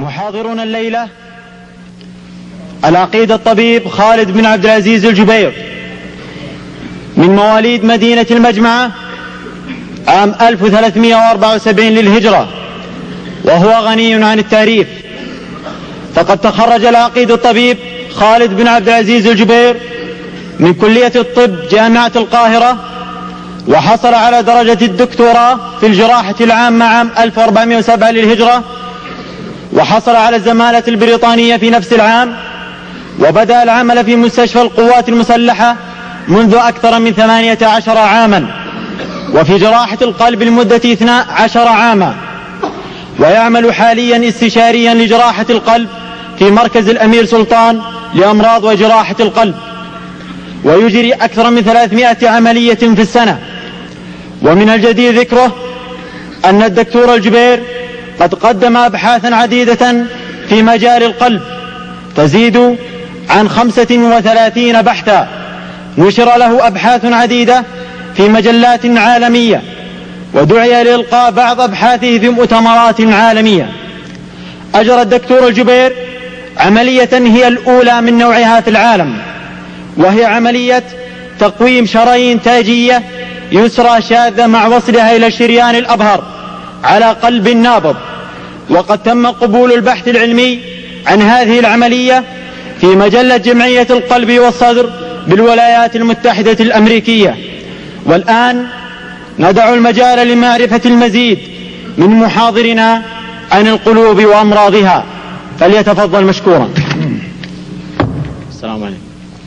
محاضرنا الليلة العقيد الطبيب خالد بن عبد العزيز الجبير من مواليد مدينة المجمعة عام 1374 للهجرة، وهو غني عن التعريف. فقد تخرج العقيد الطبيب خالد بن عبد العزيز الجبير من كلية الطب جامعة القاهرة، وحصل على درجة الدكتوراه في الجراحة العامة عام 1407 للهجرة، وحصل على الزمالة البريطانية في نفس العام، وبدأ العمل في مستشفى القوات المسلحة منذ أكثر من 18 عاما، وفي جراحة القلب لمدة 12 عاما، ويعمل حاليا استشاريا لجراحة القلب في مركز الأمير سلطان لأمراض وجراحة القلب، ويجري أكثر من 300 عملية في السنة. ومن الجدير ذكره أن الدكتور الجبير قد قدم أبحاثا عديدة في مجال القلب تزيد عن 35 بحثا، نشر له أبحاث عديدة في مجلات عالمية، ودعي لإلقاء بعض أبحاثه في مؤتمرات عالمية. أجرى الدكتور الجبير عملية هي الأولى من نوعها في العالم، وهي عملية تقويم شرايين تاجية يسرى شاذة مع وصلها إلى الشريان الأبهر على قلب نابض. وقد تم قبول البحث العلمي عن هذه العملية في مجلة جمعية القلب والصدر بالولايات المتحدة الأمريكية. والآن ندع المجال لمعرفة المزيد من محاضرنا عن القلوب وأمراضها، فليتفضل مشكورا. السلام عليكم.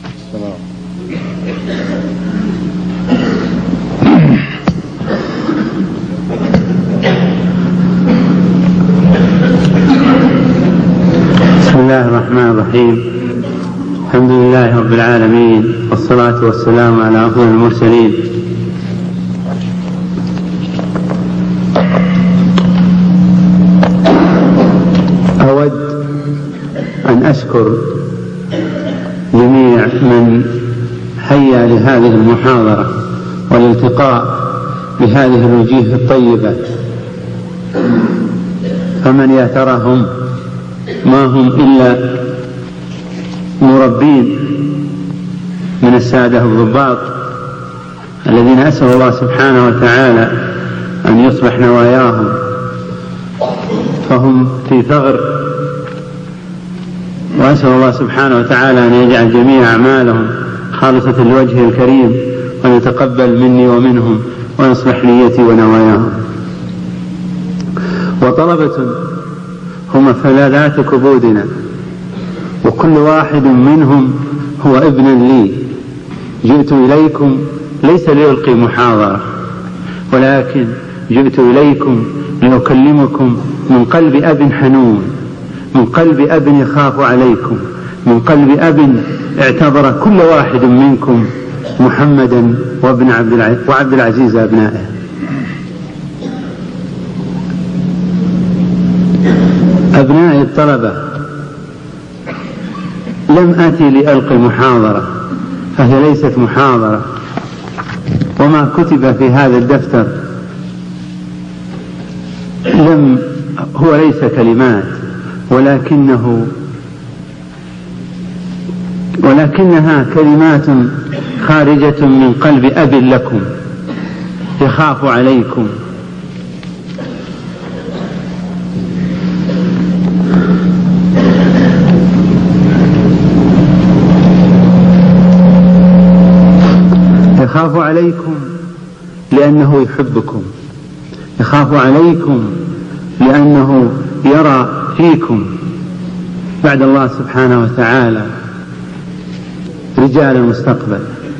بسم الله الرحمن الرحيم. الحمد لله رب العالمين، والصلاة والسلام على أفضل المرسلين. أود أن أشكر جميع من هيأ لهذه المحاضرة والالتقاء بهذه الوجوه الطيبة، فمن يا تراهم ما هم إلا مربين من السادة الضباط الذين أسأل الله سبحانه وتعالى أن يصلح نواياهم، فهم في ثغر، وأسأل الله سبحانه وتعالى أن يجعل جميع أعمالهم خالصة لوجهه الكريم، وأن يتقبل مني ومنهم، ويصلح نيتي ونواياهم. وطلبة هم فلاذات كبودنا، وكل واحد منهم هو ابن لي. جئت إليكم ليس لألقي محاضرة، ولكن جئت إليكم لأكلمكم من قلب أب حنون، من قلب أب يخاف عليكم، من قلب أب اعتبر كل واحد منكم محمدا وعبد العزيز أبنائه. أبنائي الطلبة، لم آتي لألقي محاضرة، فهي ليست محاضرة، وما كتب في هذا الدفتر هو ليس كلمات، ولكنها كلمات خارجة من قلب أب لكم يخاف عليكم. يخاف عليكم لأنه يحبكم، يخاف عليكم لأنه يرى فيكم بعد الله سبحانه وتعالى رجال المستقبل.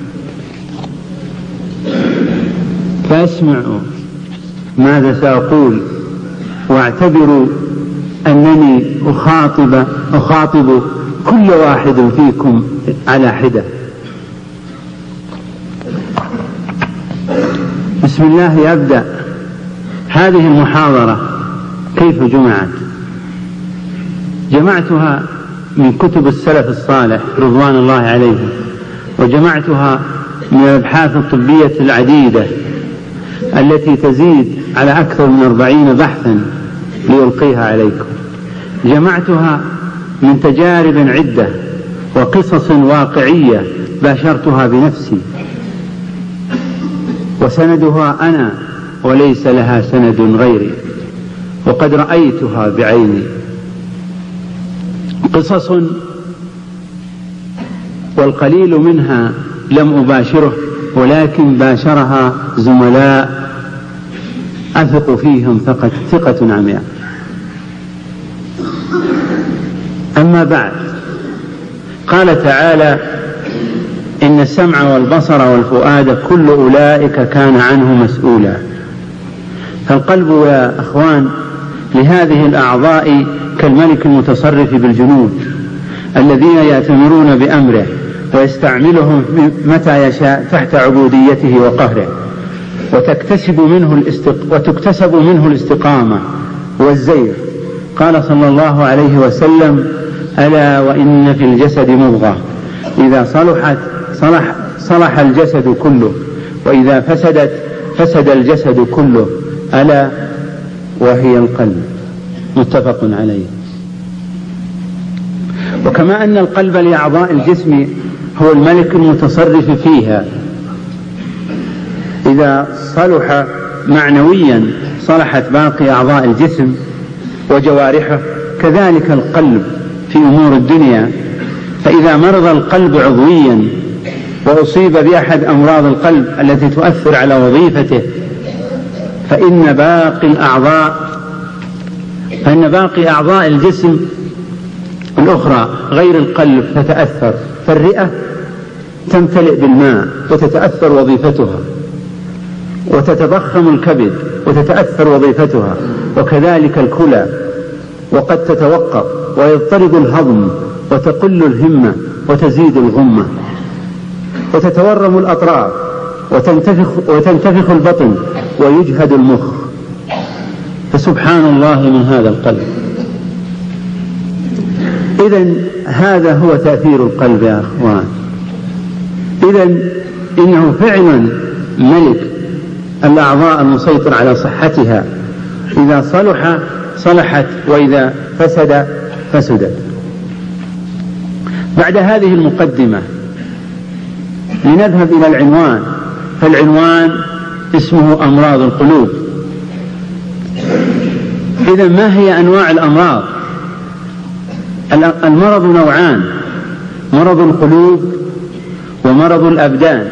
فاسمعوا ماذا سأقول، واعتبروا أنني أخاطب كل واحد فيكم على حدة. بسم الله أبدأ. هذه المحاضرة كيف جمعت؟ جمعتها من كتب السلف الصالح رضوان الله عليهم، وجمعتها من الأبحاث الطبية العديدة التي تزيد على أكثر من 40 بحثا ليلقيها عليكم. جمعتها من تجارب عدة وقصص واقعية باشرتها بنفسي، وسندها أنا وليس لها سند غيري، وقد رأيتها بعيني. قصص والقليل منها لم أباشره، ولكن باشرها زملاء أثق فيهم ثقة عمياء. أما بعد، قال تعالى: إن السمع والبصر والفؤاد كل أولئك كان عنه مسؤولا. فالقلب يا أخوان لهذه الأعضاء كالملك المتصرف بالجنود الذين يأتمرون بأمره ويستعملهم متى يشاء تحت عبوديته وقهره، وتكتسب منه الاستقامة والزيغ. قال صلى الله عليه وسلم: ألا وإن في الجسد مضغة إذا صلحت صلح الجسد كله، وإذا فسدت فسد الجسد كله، ألا وهي القلب. متفق عليه. وكما أن القلب لأعضاء الجسم هو الملك المتصرف فيها، إذا صلح معنويا صلحت باقي أعضاء الجسم وجوارحه، كذلك القلب في أمور الدنيا. فإذا مرض القلب عضويا وأصيب بأحد أمراض القلب التي تؤثر على وظيفته، فإن باقي أعضاء الجسم الأخرى غير القلب تتأثر. فالرئة تمتلئ بالماء وتتأثر وظيفتها، وتتضخم الكبد وتتأثر وظيفتها، وكذلك الكلى، وقد تتوقف ويضطرب الهضم وتقل الهمة وتزيد الغمة، وتتورم الأطراف وتنتفخ البطن ويجهد المخ. فسبحان الله من هذا القلب. إذن هذا هو تأثير القلب يا أخوان. إذن إنه فعلا ملك الأعضاء المسيطر على صحتها، إذا صلح صلحت، وإذا فسد فسدت. بعد هذه المقدمة لنذهب إلى العنوان. فالعنوان اسمه أمراض القلوب. إذن ما هي أنواع الأمراض؟ المرض نوعان: مرض القلوب ومرض الأبدان.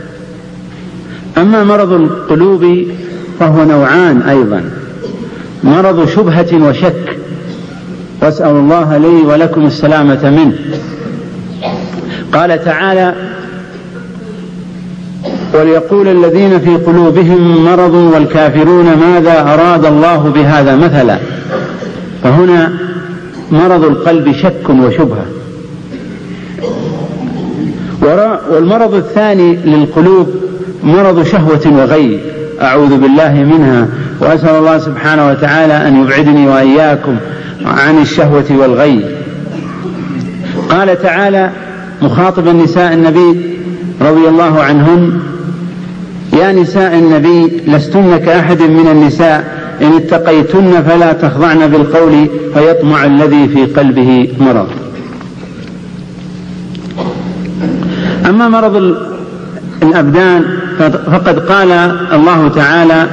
أما مرض القلوب فهو نوعان أيضا: مرض شبهة وشك، وأسأل الله لي ولكم السلامة منه. قال تعالى: وليقول الذين في قلوبهم مرض والكافرون ماذا أراد الله بهذا مثلا. فهنا مرض القلب شك وشبهة. والمرض الثاني للقلوب مرض شهوة وغي، أعوذ بالله منها، وأسأل الله سبحانه وتعالى أن يبعدني وإياكم عن الشهوة والغي. قال تعالى مخاطبا نساء النبي رضي الله عنهن: يا نساء النبي لستن كأحد من النساء إن اتقيتن فلا تخضعن بالقول فيطمع الذي في قلبه مرض. أما مرض الأبدان فقد قال الله تعالى: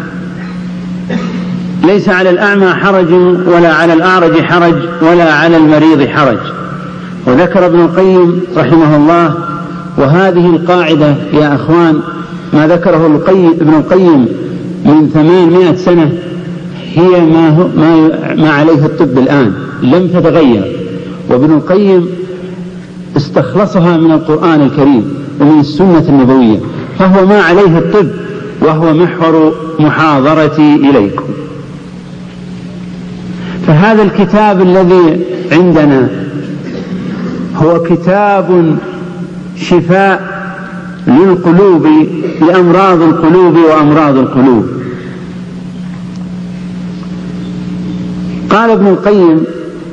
ليس على الأعمى حرج ولا على الأعرج حرج ولا على المريض حرج. وذكر ابن القيم رحمه الله، وهذه القاعدة يا أخوان ما ذكره ابن القيم من 800 سنة هي ما عليه الطب الآن، لم تتغير. وابن القيم استخلصها من القرآن الكريم ومن السنة النبوية، فهو ما عليه الطب، وهو محور محاضرتي إليكم. فهذا الكتاب الذي عندنا هو كتاب شفاء للقلوب، لأمراض القلوب وأمراض القلوب. قال ابن القيم: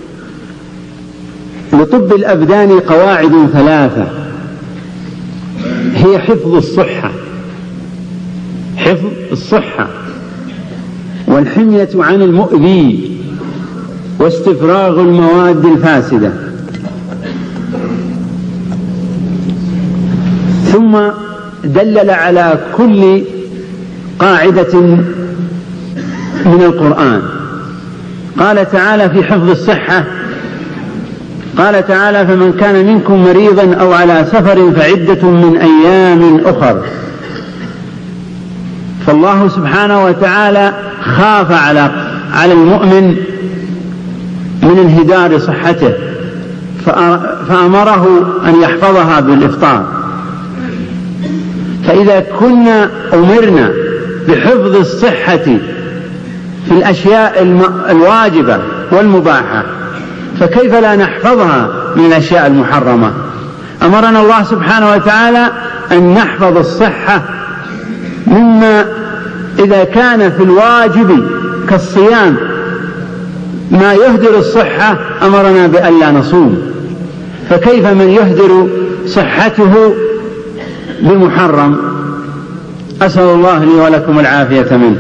لطب الأبدان قواعد 3: هي حفظ الصحة والحمية عن المؤذي واستفراغ المواد الفاسدة. ثم دلل على كل قاعدة من القرآن. قال تعالى في حفظ الصحة، قال تعالى: فمن كان منكم مريضا أو على سفر فعدة من أيام أخر. فالله سبحانه وتعالى خاف على المؤمن من انهدار صحته، فأمره أن يحفظها بالإفطار. فإذا كنا أمرنا بحفظ الصحة في الأشياء الواجبة والمباحة، فكيف لا نحفظها من الأشياء المحرمة؟ أمرنا الله سبحانه وتعالى أن نحفظ الصحة مما إذا كان في الواجب كالصيام ما يهدر الصحة أمرنا بأن لا نصوم، فكيف من يهدر صحته بمحرم؟ أسأل الله لي ولكم العافية منه.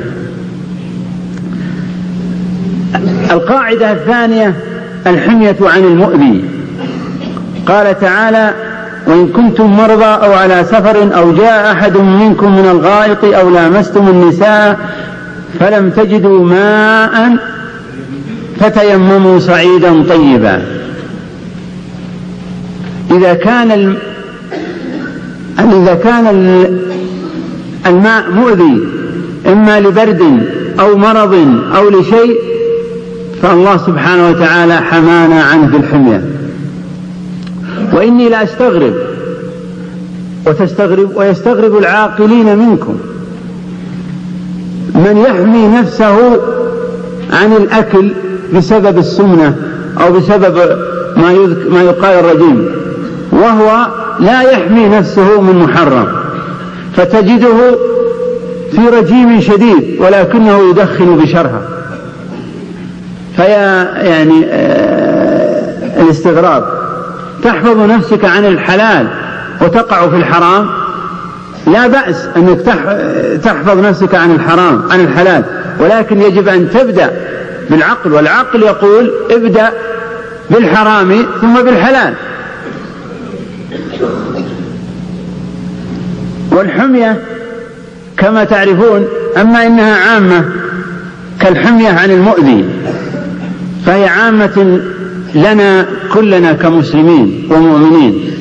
القاعدة الثانية الحمية عن المؤذي. قال تعالى: وإن كنتم مرضى أو على سفر أو جاء أحد منكم من الغائط أو لامستم النساء فلم تجدوا ماء فتيمموا صعيدا طيبا. إذا كان الماء مؤذي إما لبرد أو مرض أو لشيء، فالله سبحانه وتعالى حمانا عنه بالحمية. وإني لا أستغرب ويستغرب العاقلين منكم من يحمي نفسه عن الأكل بسبب السمنة أو بسبب ما يقال الرجيم، وهو لا يحمي نفسه من محرم، فتجده في رجيم شديد ولكنه يدخن بشرها. فيا يعني الاستغراب، تحفظ نفسك عن الحلال وتقع في الحرام. لا بأس أنك تحفظ نفسك عن الحرام عن الحلال، ولكن يجب أن تبدأ بالعقل، والعقل يقول: ابدأ بالحرام ثم بالحلال. والحمية كما تعرفون أما إنها عامة كالحمية عن المؤذي، فهي عامة لنا كلنا كمسلمين ومؤمنين.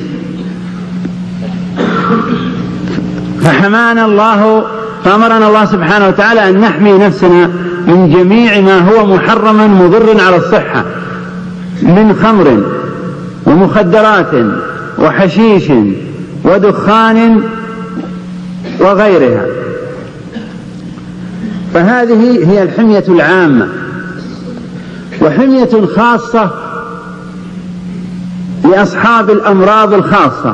فأمرنا الله سبحانه وتعالى أن نحمي نفسنا من جميع ما هو محرم مضر على الصحة، من خمر ومخدرات وحشيش ودخان وغيرها. فهذه هي الحمية العامة. وحمية خاصة لأصحاب الأمراض الخاصة،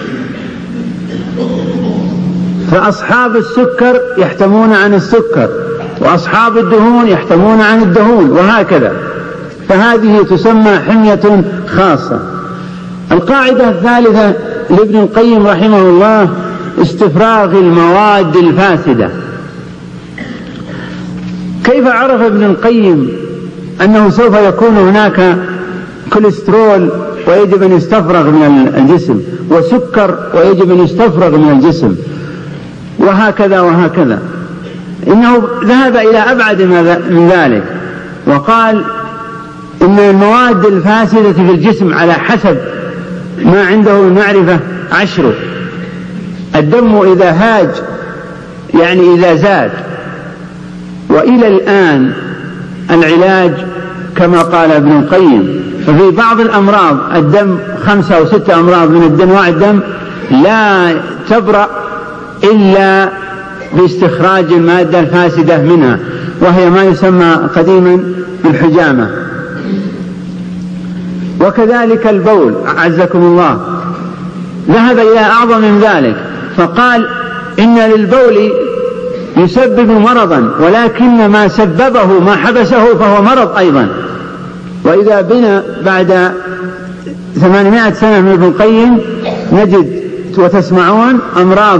فأصحاب السكر يحتمون عن السكر، وأصحاب الدهون يحتمون عن الدهون، وهكذا. فهذه تسمى حمية خاصة. القاعدة الثالثة لابن القيم رحمه الله استفراغ المواد الفاسدة. كيف عرف ابن القيم أنه سوف يكون هناك كوليسترول ويجب أن يستفرغ من الجسم، وسكر ويجب أن يستفرغ من الجسم، وهكذا وهكذا؟ إنه ذهب إلى أبعد من ذلك، وقال إن المواد الفاسدة في الجسم على حسب ما عنده المعرفة 10. الدم إذا هاج يعني إذا زاد. وإلى الآن العلاج كما قال ابن القيم، ففي بعض الأمراض الدم 5 أو 6 أمراض من أنواع الدم لا تبرأ إلا باستخراج المادة الفاسدة منها، وهي ما يسمى قديما بالحجامة. وكذلك البول عزكم الله ذهب إلى أعظم من ذلك، فقال إن للبول يسبب مرضا، ولكن ما سببه ما حبسه فهو مرض أيضا. وإذا بنا بعد 800 سنة من ابن القيم نجد وتسمعون أمراض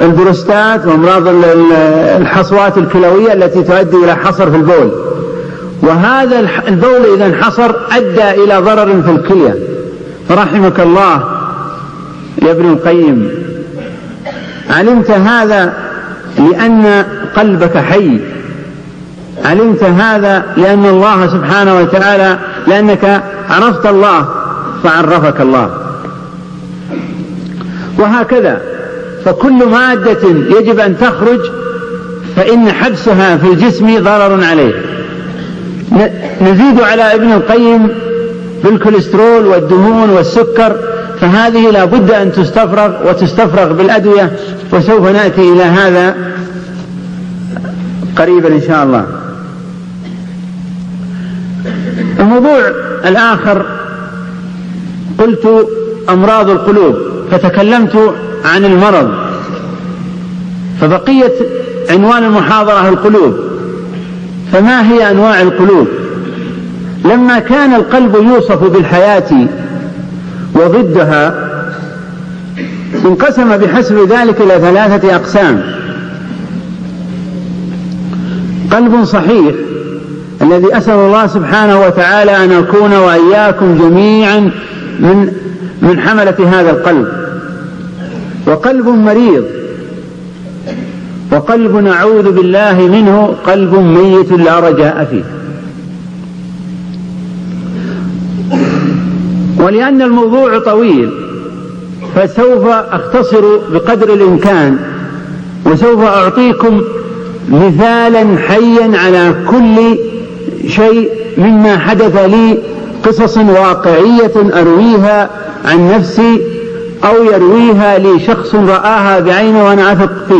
البروستات وأمراض الحصوات الكلوية التي تؤدي إلى حصر في البول، وهذا البول إذا انحصر أدى إلى ضرر في الكلية. فرحمك الله يا ابن القيم، علمت هذا لأن قلبك حي، علمت هذا لأن الله سبحانه وتعالى، لأنك عرفت الله فعرفك الله. وهكذا فكل مادة يجب أن تخرج فإن حبسها في الجسم ضرر عليه. نزيد على ابن القيم بالكوليسترول والدهون والسكر، فهذه لا بد أن تستفرغ وتستفرغ بالأدوية، وسوف نأتي إلى هذا قريبا إن شاء الله. الموضوع الآخر قلت أمراض القلوب، فتكلمت عن المرض، فبقيت عنوان المحاضرة القلوب. فما هي أنواع القلوب؟ لما كان القلب يوصف بالحياة وضدها انقسم بحسب ذلك إلى 3 أقسام. قلب صحيح الذي أسأل الله سبحانه وتعالى أن أكون وإياكم جميعا من حملة هذا القلب. وقلب مريض، وقلب نعوذ بالله منه قلب ميت لا رجاء فيه. ولأن الموضوع طويل فسوف أختصر بقدر الإمكان، وسوف أعطيكم مثالا حيا على كل شيء مما حدث لي، قصص واقعية أرويها عن نفسي أو يرويها لي شخص رآها بعينه وأنا أثق فيه.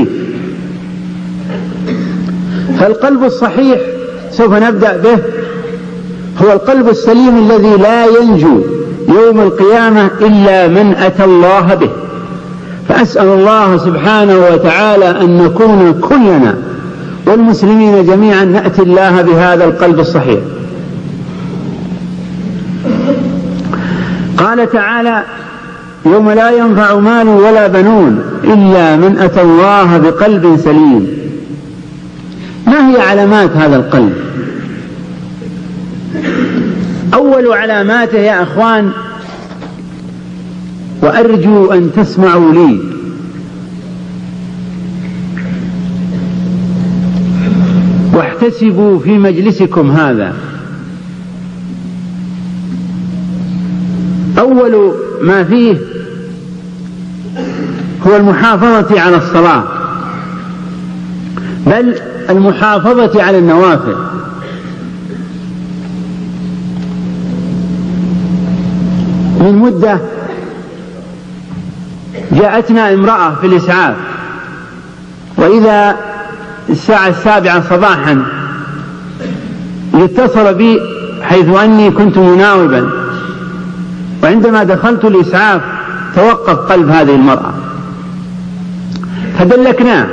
فالقلب الصحيح سوف نبدأ به هو القلب السليم الذي لا ينجو يوم القيامة إلا من أتى الله به. فأسأل الله سبحانه وتعالى أن نكون كلنا والمسلمين جميعا نأتي الله بهذا القلب الصحيح. قال تعالى: يوم لا ينفع مال ولا بنون إلا من أتى الله بقلب سليم. ما هي علامات هذا القلب؟ أول علاماته يا أخوان، وأرجو أن تسمعوا لي، واحتسبوا في مجلسكم هذا، أول ما فيه هو المحافظة على الصلاة، بل المحافظة على النوافل. من مدة جاءتنا امرأة في الإسعاف، وإذا الساعة 7 صباحا اتصل بي حيث أني كنت مناوبا، وعندما دخلت الإسعاف توقف قلب هذه المرأة، فدلكناه،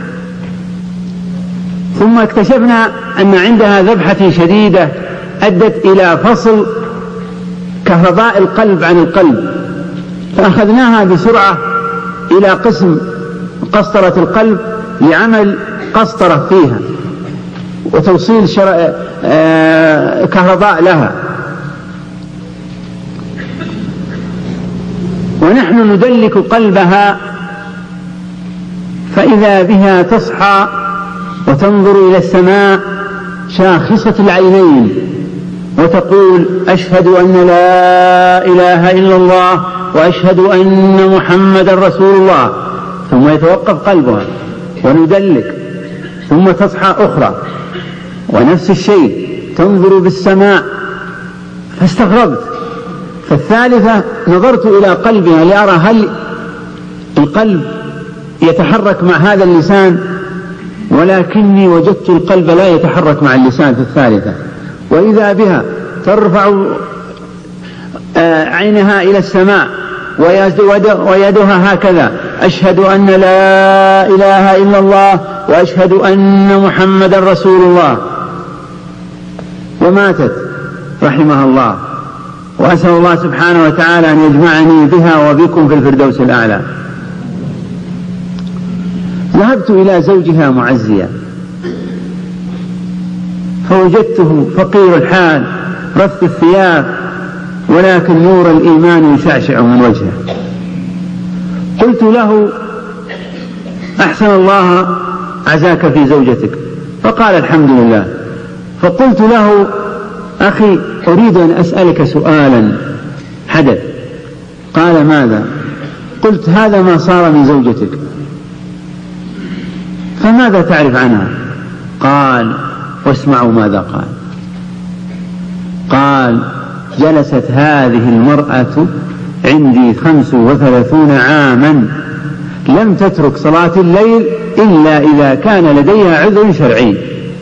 ثم اكتشفنا أن عندها ذبحة شديدة أدت إلى فصل كهرباء القلب عن القلب، فأخذناها بسرعة إلى قسم قسطرة القلب لعمل قسطرة فيها وتوصيل كهرباء لها. ونحن ندلك قلبها، فإذا بها تصحى وتنظر إلى السماء شاخصة العينين وتقول: أشهد أن لا إله إلا الله وأشهد أن محمدا رسول الله. ثم يتوقف قلبها وندلك، ثم تصحى أخرى ونفس الشيء تنظر بالسماء، فاستغربت. فالثالثة نظرت إلى قلبها لأرى هل القلب يتحرك مع هذا اللسان، ولكني وجدت القلب لا يتحرك مع اللسان في الثالثة. وإذا بها ترفع عينها إلى السماء ويدها هكذا: أشهد أن لا إله إلا الله وأشهد أن محمدا رسول الله. وماتت رحمها الله، وأسأل الله سبحانه وتعالى أن يجمعني بها وبكم في الفردوس الأعلى. ذهبت إلى زوجها معزيا، فوجدته فقير الحال رث الثياب، ولكن نور الإيمان يشعشع من وجهه. قلت له: أحسن الله عزاك في زوجتك. فقال: الحمد لله. فقلت له: أخي، أريد أن أسألك سؤالا حدث. قال: ماذا؟ قلت: هذا ما صار من زوجتك، فماذا تعرف عنها؟ قال: واسمعوا ماذا قال. قال: جلست هذه المرأة عندي 35 عاما لم تترك صلاة الليل إلا إذا كان لديها عذر شرعي.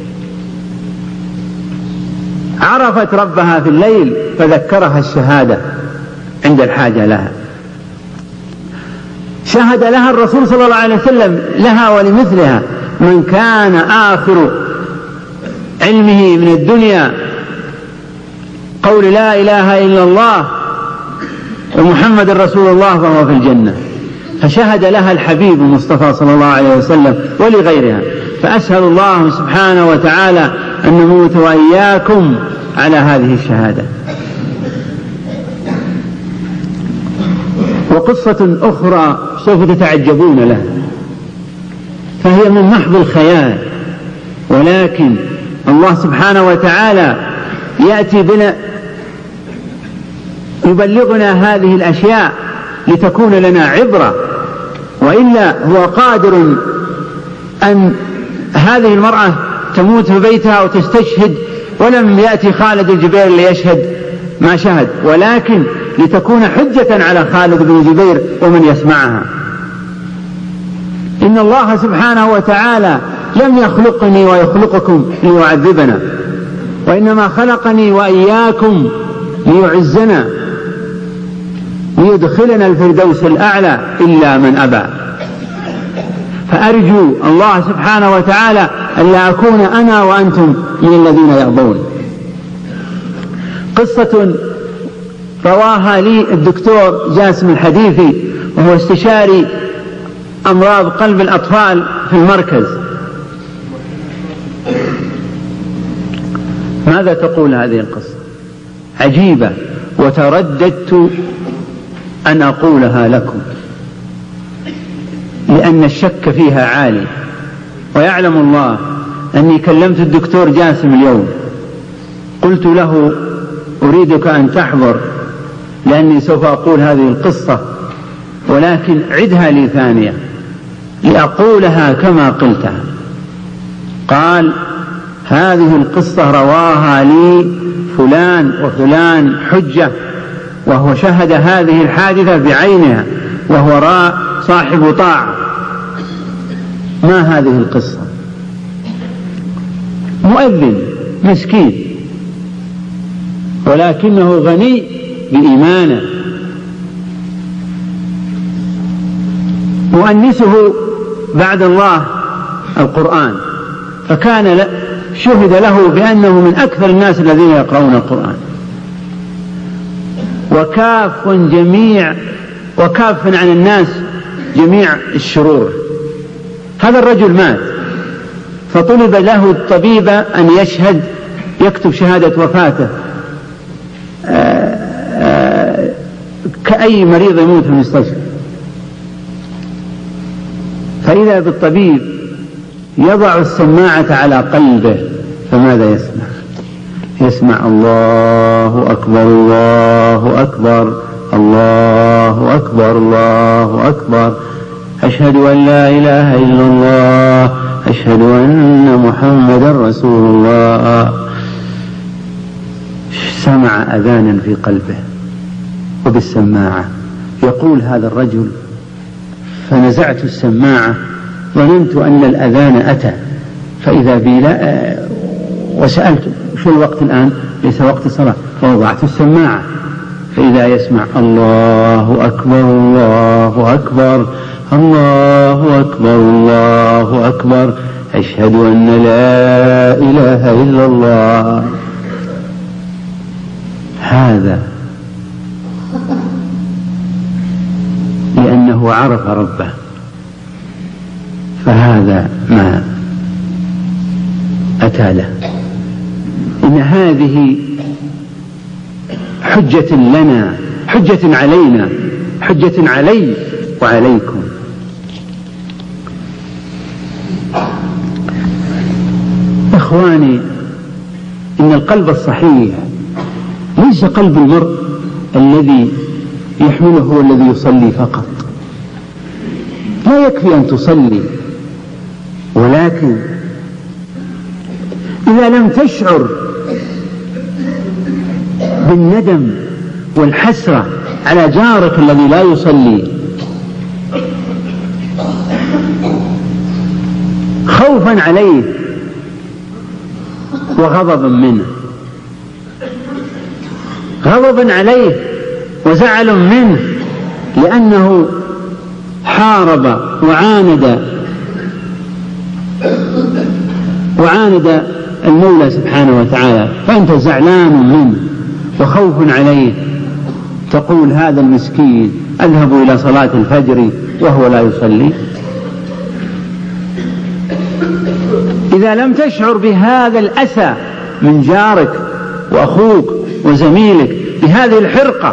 عرفت ربها في الليل فذكرها الشهادة عند الحاجة لها. شهد لها الرسول صلى الله عليه وسلم، لها ولمثلها: من كان آخر علمه من الدنيا قول لا إله إلا الله ومحمد رسول الله فهو في الجنة. فشهد لها الحبيب المصطفى صلى الله عليه وسلم ولغيرها. فأسأل الله سبحانه وتعالى أن نموت وإياكم على هذه الشهادة. وقصة أخرى سوف تتعجبون لها، فهي من محض الخيال، ولكن الله سبحانه وتعالى يأتي بنا يبلغنا هذه الأشياء لتكون لنا عبرة، وإلا هو قادر أن هذه المرأة تموت في بيتها وتستشهد، ولم يأتي خالد الجبير ليشهد ما شهد، ولكن لتكون حجة على خالد بن الجبير ومن يسمعها. إن الله سبحانه وتعالى لم يخلقني ويخلقكم ليعذبنا، وإنما خلقني وإياكم ليعزنا ليدخلنا الفردوس الأعلى إلا من أبى. فأرجو الله سبحانه وتعالى ألا أكون أنا وأنتم من الذين يأبون. قصة رواها لي الدكتور جاسم الحديثي، وهو استشاري أمراض قلب الأطفال في المركز. ماذا تقول هذه القصة؟ عجيبة، وترددت أن أقولها لكم لأن الشك فيها عالي. ويعلم الله أني كلمت الدكتور جاسم اليوم، قلت له: أريدك أن تحضر لأني سوف أقول هذه القصة، ولكن عدها لي ثانية لأقولها كما قلتها. قال: هذه القصة رواها لي فلان وفلان حجة، وهو شهد هذه الحادثة بعينها، وهو صاحب طاعة. ما هذه القصة؟ مؤذن مسكين، ولكنه غني بإيمانه. مؤنسه بعد الله القرآن، فكان شهد له بأنه من أكثر الناس الذين يقرؤون القرآن، وكاف عن الناس جميع الشرور. هذا الرجل مات، فطلب له الطبيب أن يشهد، يكتب شهادة وفاته كأي مريض يموت في المستشفى. فإذا بالطبيب يضع السماعة على قلبه، فماذا يسمع؟ يسمع: الله أكبر الله أكبر الله أكبر الله أكبر، أشهد أن لا إله إلا الله، أشهد أن محمدا رسول الله. سمع أذانا في قلبه وبالسماعة. يقول هذا الرجل: فنزعت السماعة ظننت أن الأذان أتى، فإذا بي لا، وسألت: شو الوقت الآن؟ ليس وقت الصلاة. فوضعت السماعة فإذا يسمع: الله أكبر الله أكبر الله أكبر الله أكبر، أشهد أن لا إله إلا الله. هذا لأنه عرف ربه، فهذا ما أتى له. إن هذه حجة لنا، حجة علينا، حجة علي وعليكم. إخواني، إن القلب الصحيح ليس قلب المرء الذي يحمله هو الذي يصلي فقط. لا يكفي أن تصلي، ولكن إذا لم تشعر بالندم والحسرة على جارك الذي لا يصلي خوفا عليه وغضبا منه، غضبا عليه وزعل منه لأنه حارب وعاند المولى سبحانه وتعالى، فأنت زعلان منه وخوف عليه، تقول هذا المسكين أذهب إلى صلاة الفجر وهو لا يصلي. إذا لم تشعر بهذا الأسى من جارك وأخوك وزميلك بهذه الحرقة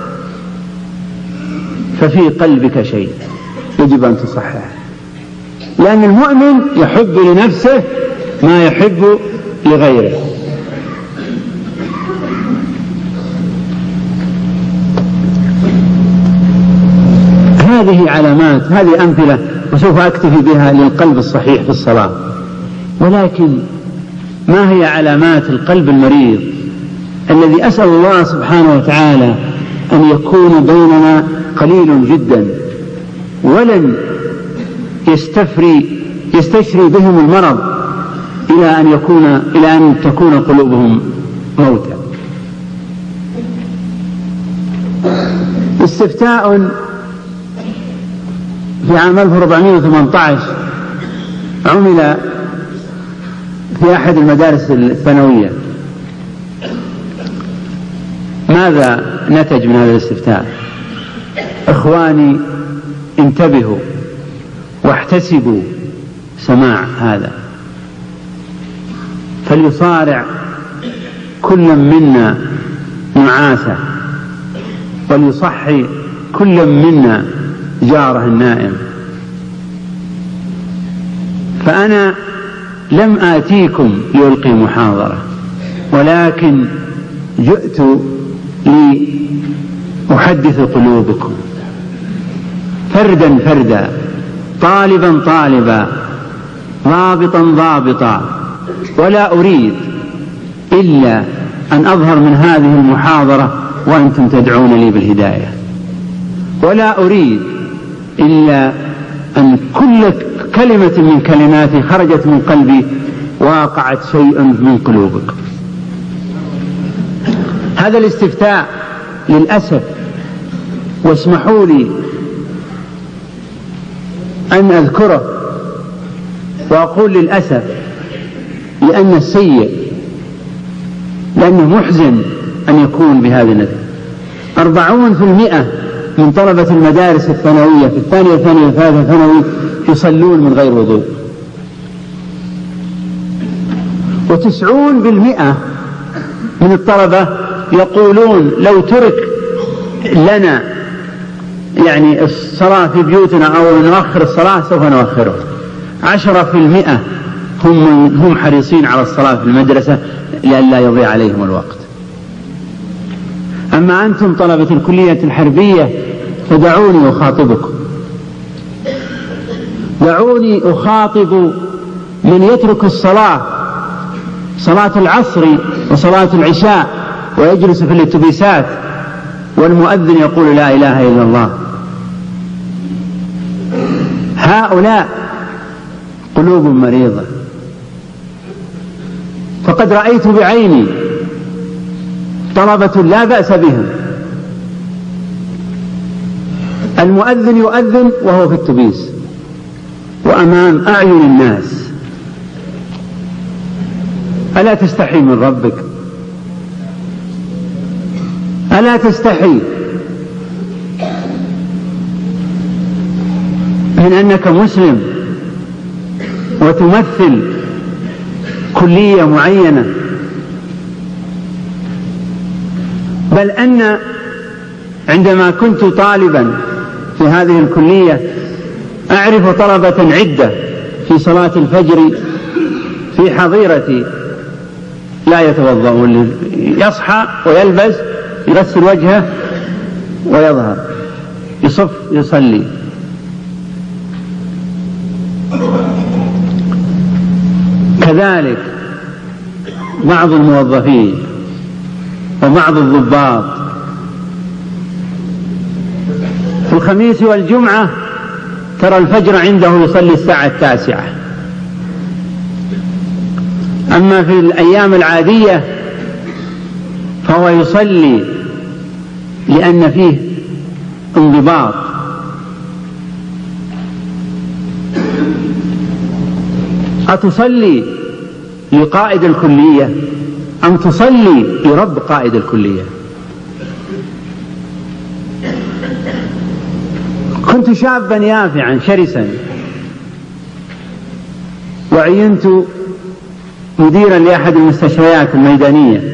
ففي قلبك شيء يجب أن تصحح، لأن المؤمن يحب لنفسه ما يحب لغيره. هذه علامات، هذه أمثلة، وسوف أكتفي بها للقلب الصحيح في الصلاة. ولكن ما هي علامات القلب المريض الذي أسأل الله سبحانه وتعالى أن يكون بيننا قليل جدا ولن يستشري بهم المرض إلى أن تكون قلوبهم موتى. استفتاء في عام 1418 عمل في أحد المدارس الثانوية. ماذا نتج من هذا الاستفتاء؟ إخواني انتبهوا واحتسبوا سماع هذا، فليصارع كل منا نعاسة، وليصحي كل منا جاره النائم. فأنا لم آتيكم لألقي محاضرة، ولكن جئت لأحدث قلوبكم فردا فردا، طالبا طالبا، ضابطا ضابطا، ولا أريد إلا أن أظهر من هذه المحاضرة وأنتم تدعون لي بالهداية، ولا أريد إلا أن كل كلمة من كلماتي خرجت من قلبي وقعت شيء من قلوبكم. هذا الاستفتاء للأسف، واسمحوا لي أن أذكره وأقول للأسف لأنه السيء، لأنه محزن أن يكون بهذا النتيجة. 40% من طلبة المدارس الثانوية في الثانية والثالثة ثانوي يصلون من غير وضوء، 90% من الطلبة يقولون لو ترك لنا يعني الصلاة في بيوتنا أو نؤخر الصلاة سوف نؤخره. 10% هم حريصين على الصلاة في المدرسة لئلا يضيع عليهم الوقت. أما أنتم طلبة الكلية الحربية فدعوني أخاطبكم، دعوني أخاطب من يترك الصلاة، صلاة العصر وصلاة العشاء، ويجلس في الاتوبيسات والمؤذن يقول لا إله إلا الله. هؤلاء قلوب مريضة، فقد رأيت بعيني طلبة لا بأس بهم، المؤذن يؤذن وهو في التوبيس وأمام أعين الناس. ألا تستحي من ربك؟ ألا تستحي من أنك مسلم وتمثل كلية معينة بل أن عندما كنت طالبا في هذه الكلية أعرف طلبة عدة في صلاة الفجر في حظيرتي لا يتوضأون، يصحى ويلبس يغسل وجهه ويظهر يصف يصلي. كذلك بعض الموظفين وبعض الضباط في الخميس والجمعة ترى الفجر عنده يصلي الساعة 9، أما في الأيام العادية فهو يصلي لأن فيه انضباط. أتصلي لقائد الكلية أم تصلي لرب قائد الكلية؟ كنت شابا يافعا شرسا وعينت مديرا لأحد المستشفيات الميدانية،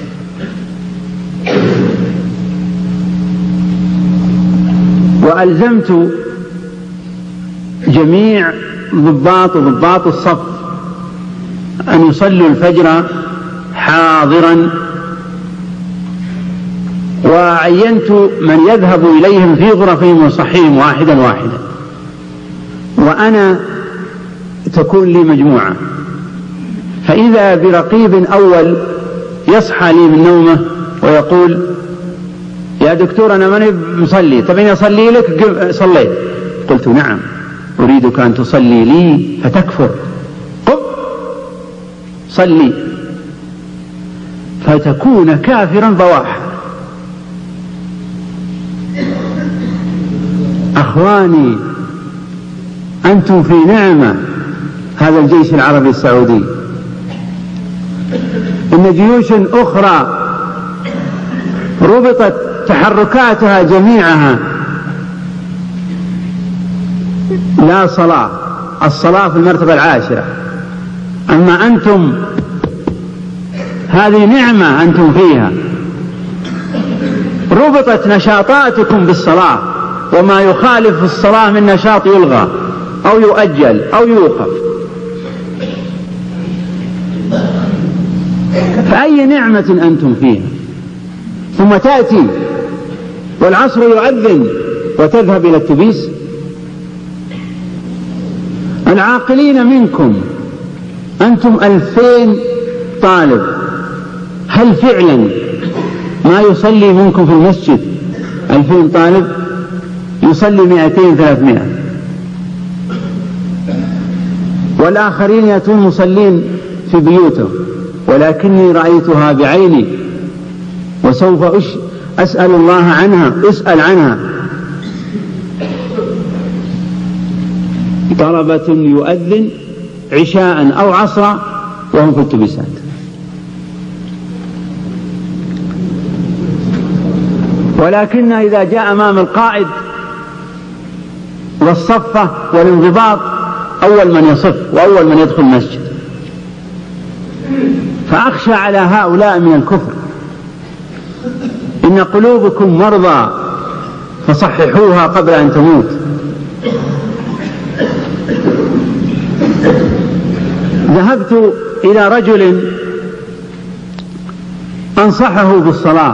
وألزمت جميع ضباط الصف أن يصلوا الفجر حاضرا، وعينت من يذهب إليهم في غرفهم ويصحيهم واحدا واحدا، وأنا تكون لي مجموعة، فإذا برقيب أول يصحى لي من نومه ويقول يا دكتور أنا ماني مصلي، تبيني أصلي لك؟ صليت. قلت نعم، أريدك أن تصلي لي فتكفر، قم صلي، فتكون كافرا بواحا. أخواني أنتم في نعمة، هذا الجيش العربي السعودي. إن جيوش أخرى ربطت تحركاتها جميعها لا صلاة، الصلاة في المرتبة 10، أما أنتم هذه نعمة أنتم فيها، ربطت نشاطاتكم بالصلاة، وما يخالف الصلاة من نشاط يلغى أو يؤجل أو يوقف. فأي نعمة أنتم فيها؟ ثم تأتي والعصر يؤذن وتذهب إلى التبيس. العاقلين منكم أنتم 2000 طالب، هل فعلا ما يصلي منكم في المسجد 2000 طالب؟ يصلي 200-300، والآخرين يأتون مصلين في بيوتهم، ولكني رأيتها بعيني وسوف أسأل الله عنها، أسأل عنها. طلبة يؤذن عشاء أو عصرا وهم في التبسات. ولكن إذا جاء أمام القائد والصفة والانضباط أول من يصف وأول من يدخل المسجد. فأخشى على هؤلاء من الكفر. إن قلوبكم مرضى فصححوها قبل أن تموت. ذهبت إلى رجل أنصحه بالصلاة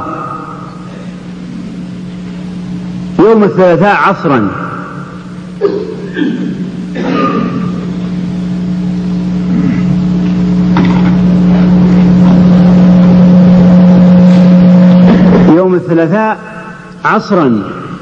يوم الثلاثاء عصرا، يوم الثلاثاء عصرا،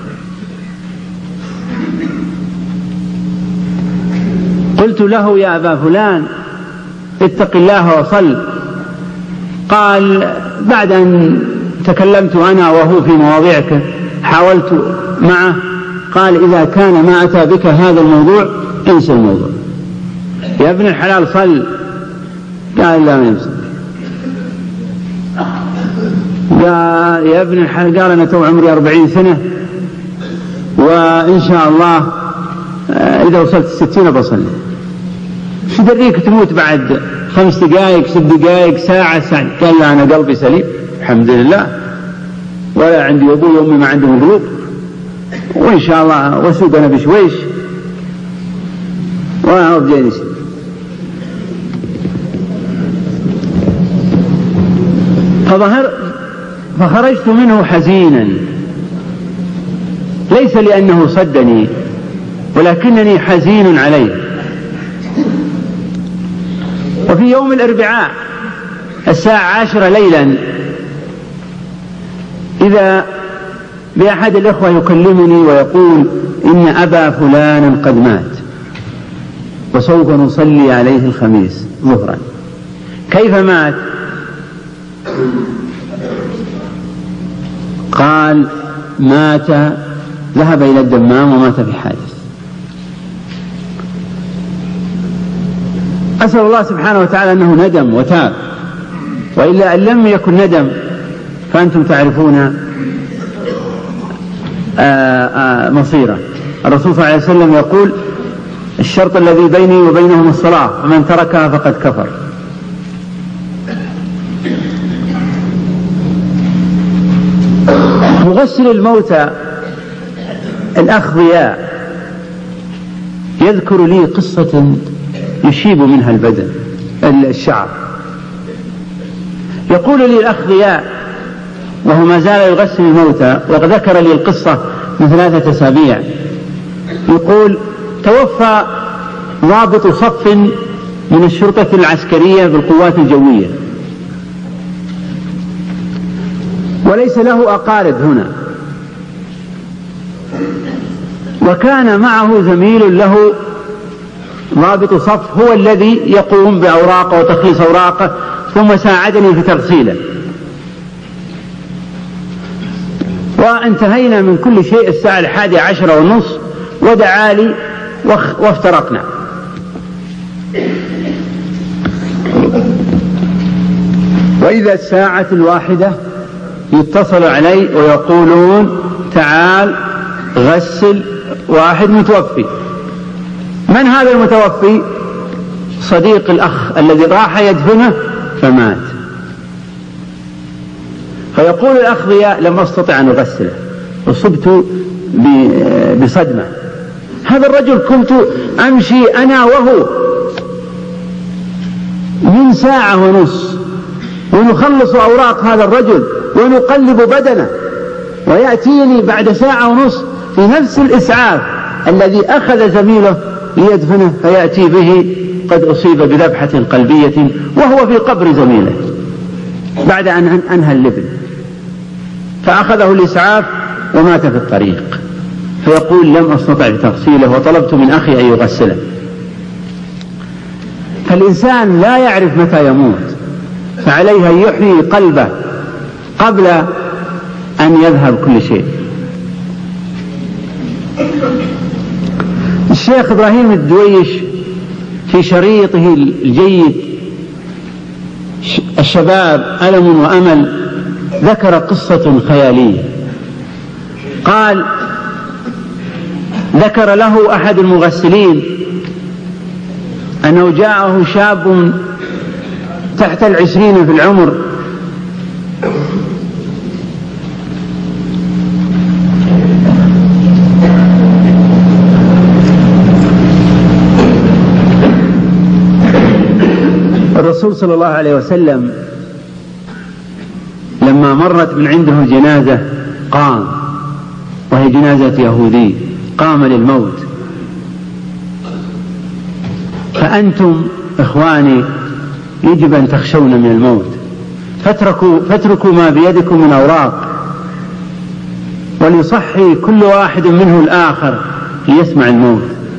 قلت له يا أبا فلان اتق الله وصل. قال بعد أن تكلمت أنا وهو في مواضيعك حاولت معه، قال إذا كان ما أتى بك هذا الموضوع انسى الموضوع، يا ابن الحلال صل. قال لا ما يمسك. قال يا ابن الحلال، قال أنا تو عمري 40 سنة وإن شاء الله إذا وصلت 60 بصلي. شو دريك تموت بعد 5 دقائق 6 دقائق ساعة. قال لا أنا قلبي سليم الحمد لله. ولا عندي أبوي وأمي ما عندهم قلوب، وإن شاء الله وسوقنا بشويش وأنا أرجعني شيء. فخرجت منه حزينا، ليس لأنه صدني ولكنني حزين عليه. وفي يوم الأربعاء الساعة 10 ليلا إذا بأحد الإخوة يكلمني ويقول إن أبا فلان قد مات وسوف نصلي عليه الخميس ظهرا. كيف مات؟ قال مات، ذهب إلى الدمام ومات في حادث. أسأل الله سبحانه وتعالى أنه ندم وتاب، وإلا أن لم يكن ندم فأنتم تعرفون مصيره. الرسول صلى الله عليه وسلم يقول الشرط الذي بيني وبينهم الصلاة، فمن تركها فقد كفر. مغسل الموتى الأخ ضياء يذكر لي قصة يشيب منها البدن الشعر. يقول لي الأخ ضياء وهو ما زال يغسل الموتى، وقد ذكر لي القصة من 3 أسابيع، يقول توفى ضابط صف من الشرطة العسكرية بالقوات الجوية، وليس له أقارب هنا، وكان معه زميل له ضابط صف هو الذي يقوم بأوراقه وتخليص أوراقه، ثم ساعدني في ترسيله. وانتهينا من كل شيء الساعة 11:30 ودعا لي وافترقنا. وإذا الساعة 1 يتصل علي ويقولون تعال غسل واحد متوفي. من هذا المتوفي؟ صديق الأخ الذي راح يدفنه فمات. فيقول الأخ ضياء لم أستطع أن أغسله، أصبت بصدمة. هذا الرجل كنت أمشي أنا وهو من 1.5 ساعة ونخلص أوراق هذا الرجل ونقلب بدنه، ويأتيني بعد 1.5 ساعة في نفس الإسعاف الذي أخذ زميله ليدفنه، فيأتي به قد أصيب بذبحة قلبية وهو في قبر زميله بعد أن أنهى اللبن، فأخذه الإسعاف ومات في الطريق. فيقول لم أستطع تغسيله وطلبت من أخي أن يغسله. فالإنسان لا يعرف متى يموت، فعليه أن يحيي قلبه قبل أن يذهب كل شيء. الشيخ إبراهيم الدويش في شريطه الجيد الشباب ألم وأمل ذكر قصة خيالية. قال ذكر له أحد المغسلين أنه جاءه شاب تحت 20 في العمر الرسول صلى الله عليه وسلم لما مرت من عنده جنازة قام، وهي جنازة يهودي، قام للموت. فأنتم إخواني يجب أن تخشون من الموت، فاتركوا ما بيدكم من أوراق، وليصحي كل واحد منه الآخر ليسمع الموت.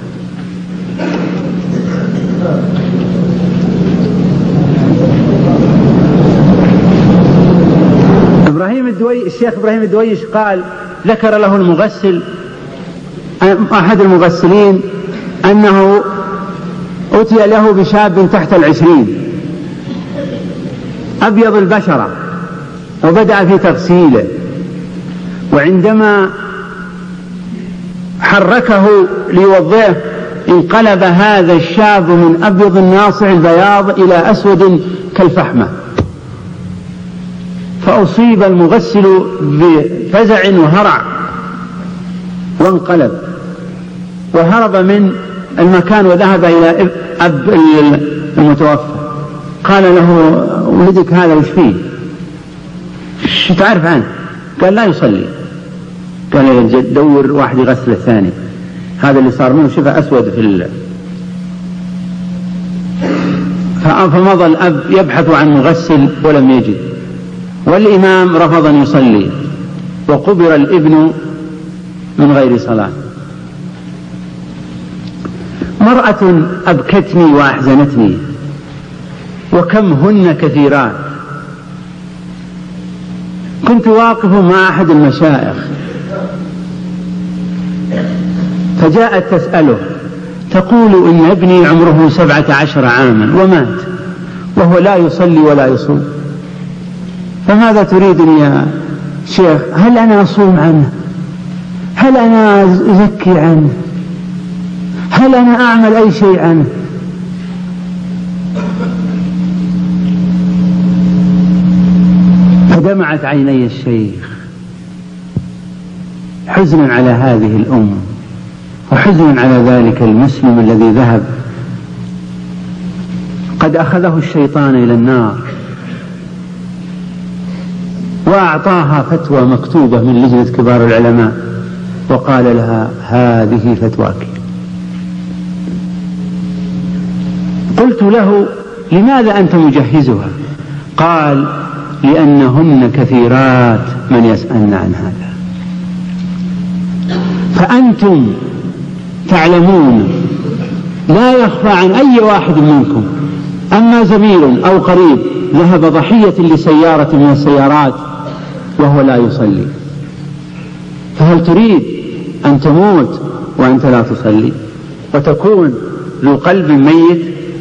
الشيخ إبراهيم الدويش قال ذكر له المغسل أحد المغسلين أنه أتي له بشاب تحت 20 أبيض البشرة، وبدأ في تغسيله، وعندما حركه ليوضعه انقلب هذا الشاب من أبيض الناصع البياض إلى أسود كالفحمة. فأصيب المغسل بفزع وهرع وانقلب وهرب من المكان وذهب إلى أب المتوفى. قال له: ولدك هذا وش فيه؟ شو تعرف عنه؟ قال: لا يصلي. قال: يا دور واحد يغسل الثاني، هذا اللي صار منه شفه أسود في فمضى الأب يبحث عن مغسل ولم يجد، والإمام رفض أن يصلي، وقبر الابن من غير صلاة. مرأة أبكتني وأحزنتني، وكم هن كثيرات. كنت واقف مع أحد المشايخ فجاءت تسأله تقول: إن ابني عمره 17 عاما ومات وهو لا يصلي ولا يصوم، فماذا تريدني يا شيخ؟ هل أنا أصوم عنه؟ هل أنا أزكي عنه؟ هل أنا أعمل أي شيء عنه؟ فدمعت عيني الشيخ حزنا على هذه الأم وحزنا على ذلك المسلم الذي ذهب قد أخذه الشيطان إلى النار. وأعطاها فتوى مكتوبة من لجنة كبار العلماء وقال لها: هذه فتواك. قلت له: لماذا أنت مجهزها؟ قال: لأنهن كثيرات من يسألن عن هذا. فأنتم تعلمون لا يخفى عن أي واحد منكم أما زميل أو قريب ذهب ضحية لسيارة من السيارات وهو لا يصلي، فهل تريد أن تموت وأنت لا تصلي وتكون ذو قلب ميت؟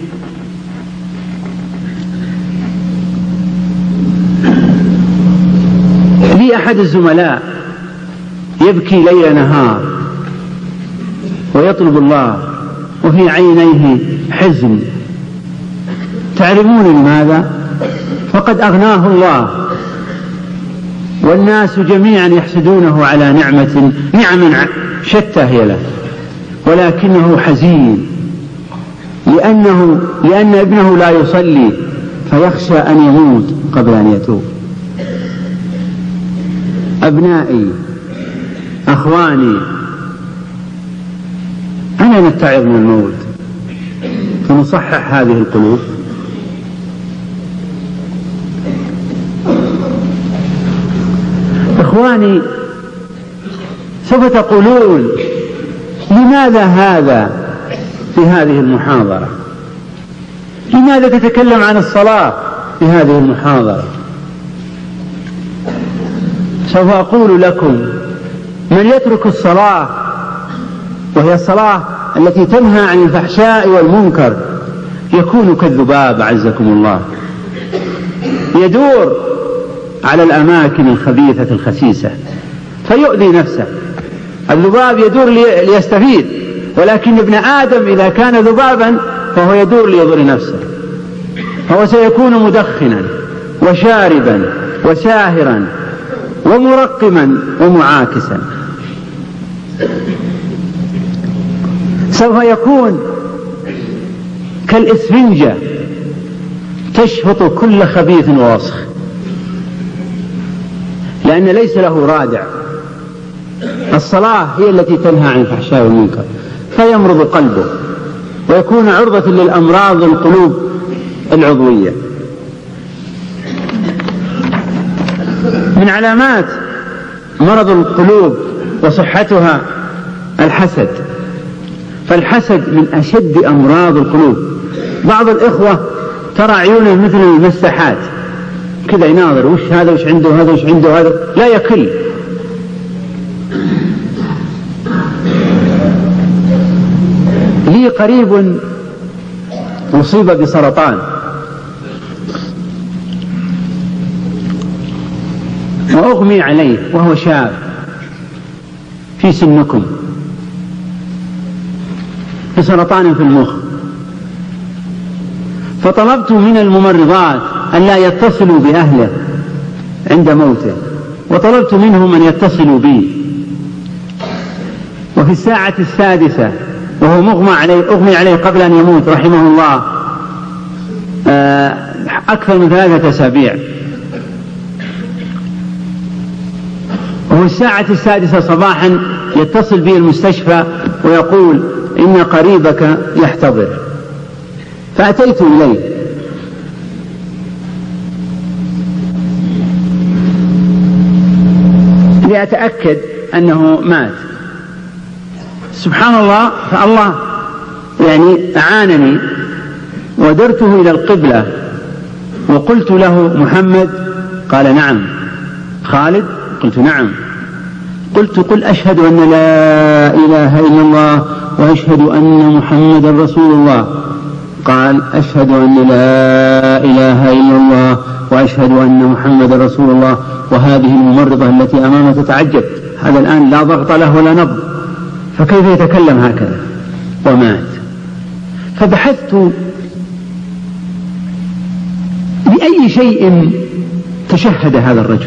لي أحد الزملاء يبكي ليل نهار ويطلب الله وفي عينيه حزن. تعرفون لماذا؟ فقد أغناه الله والناس جميعا يحسدونه على نعم شتى هي له، ولكنه حزين لأن ابنه لا يصلي فيخشى أن يموت قبل أن يتوب. أبنائي، أخواني، أنا نتعظ من الموت فنصحح هذه القلوب. إخواني، سوف تقولون: لماذا هذا في هذه المحاضرة؟ لماذا تتكلم عن الصلاة في هذه المحاضرة؟ سوف أقول لكم: من يترك الصلاة، وهي الصلاة التي تنهى عن الفحشاء والمنكر، يكون كالذباب عزكم الله، يدور على الأماكن الخبيثة الخسيسة فيؤذي نفسه. الذباب يدور ليستفيد، ولكن ابن آدم إذا كان ذبابا فهو يدور ليضر نفسه، فهو سيكون مدخنا وشاربا وساهرا ومرقما ومعاكسا. سوف يكون كالإسفنجة تشفط كل خبيث ووسخ، لأن ليس له رادع. الصلاة هي التي تنهى عن الفحشاء والمنكر، فيمرض قلبه ويكون عرضة للأمراض القلوب العضوية. من علامات مرض القلوب وصحتها الحسد، فالحسد من أشد أمراض القلوب. بعض الإخوة ترى عيونه مثل المساحات كذا، يناظر وش هذا وش عنده هذا وش عنده هذا، لا يكل. لي قريب أصيب بسرطان وأغمي عليه وهو شاب في سنكم بسرطان في المخ، فطلبت من الممرضات أن لا يتصلوا بأهله عند موته، وطلبت منهم أن يتصلوا بي. وفي الساعة السادسة وهو أغمي عليه قبل أن يموت رحمه الله أكثر من 3 أسابيع، وفي الساعة السادسة صباحا يتصل بي المستشفى ويقول إن قريبك يحتضر، فأتيت إليه لأتأكد أنه مات. سبحان الله، فالله يعني أعانني، ودرته إلى القبلة وقلت له: محمد؟ قال: نعم. خالد؟ قلت: نعم. قلت: قل أشهد أن لا إله إلا الله وأشهد أن محمدا رسول الله. قال: أشهد أن لا إله إلا الله وأشهد أن محمدا رسول الله. وهذه الممرضة التي أمامه تتعجب، هذا الآن لا ضغط له ولا نبض، فكيف يتكلم هكذا؟ ومات. فبحثت بأي شيء تشهد هذا الرجل،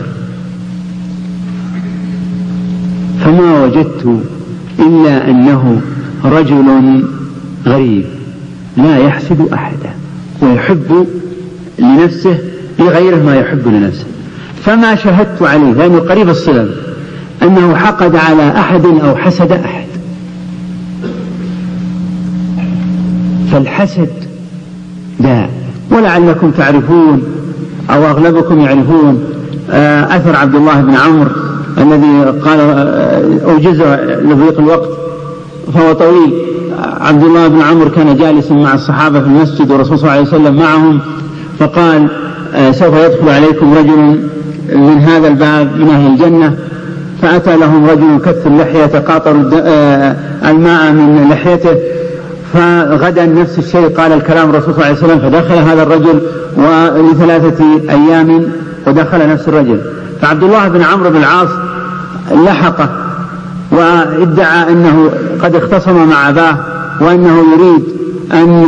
فما وجدت إلا أنه رجل غريب لا يحسد أحدا ويحب لنفسه لغيره ما يحب لنفسه. فما شهدت عليه، لأنه قريب الصلة، أنه حقد على أحد أو حسد أحد. فالحسد داء، ولعلكم تعرفون أو أغلبكم يعرفون أثر عبد الله بن عمرو الذي قال أوجزه لضيق الوقت فهو طويل. عبد الله بن عمرو كان جالسا مع الصحابة في المسجد والرسول صلى الله عليه وسلم معهم، فقال: سوف يدخل عليكم رجل من هذا الباب من أهل الجنة. فأتى لهم رجل كث اللحية يتقاطر الماء من لحيته، فغدا نفس الشيء قال الكلام الرسول صلى الله عليه وسلم، فدخل هذا الرجل ول3 أيام ودخل نفس الرجل. فعبد الله بن عمرو بن العاص لحقه وادعى أنه قد اختصم مع أباه وأنه يريد أن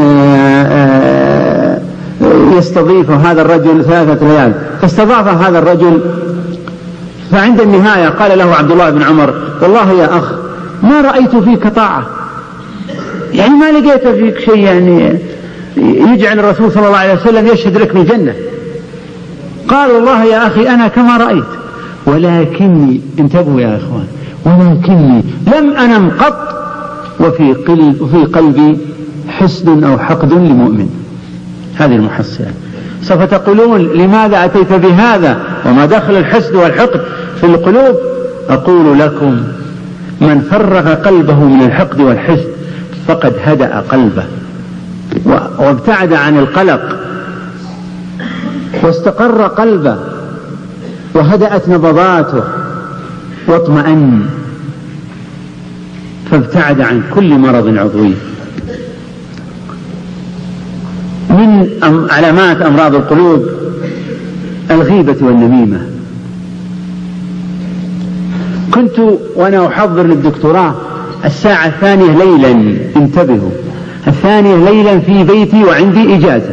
يستضيف هذا الرجل 3 ليال، فاستضاف هذا الرجل. فعند النهاية قال له عبد الله بن عمر: والله يا أخ ما رأيت فيك طاعة، يعني ما لقيت فيك شيء يعني يجعل الرسول صلى الله عليه وسلم يشهد لك بالجنة. قال: والله يا أخي أنا كما رأيت، ولكني، انتبهوا يا إخوان، ولكني لم أنم قط وفي قلبي حسد أو حقد لمؤمن. هذه المحصلة. سوف تقولون: لماذا أتيت بهذا وما دخل الحسد والحقد في القلوب؟ أقول لكم: من فرغ قلبه من الحقد والحسد فقد هدأ قلبه وابتعد عن القلق واستقر قلبه وهدأت نبضاته واطمأن، فابتعد عن كل مرض عضوي. من علامات أمراض القلوب الغيبة والنميمة. كنت وأنا أحضر للدكتوراه 2:00 ليلا، انتبهوا، 2:00 ليلا في بيتي وعندي إجازة،